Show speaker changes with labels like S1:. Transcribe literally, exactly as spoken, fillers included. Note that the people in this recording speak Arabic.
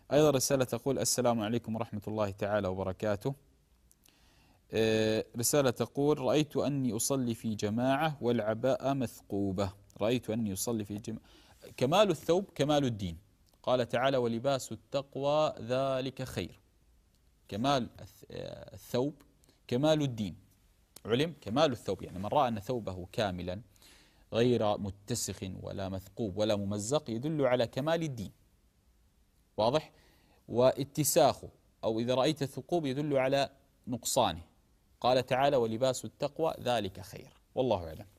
S1: أيضا رسالة تقول: السلام عليكم ورحمة الله تعالى وبركاته. آه، رسالة تقول: رأيت أني أصلي في جماعة والعباءة مثقوبة. رأيت أني أصلي في جماعة. كمال الثوب كمال الدين. قال تعالى: ولباس التقوى ذلك خير. كمال الثوب كمال الدين. علم كمال الثوب، يعني من رأى أن ثوبه كاملا غير متسخ ولا مثقوب ولا ممزق يدل على كمال الدين. واضح؟ واتساخه أو إذا رأيت الثقوب يدل على نقصانه. قال تعالى: ولباس التقوى ذلك خير. والله أعلم.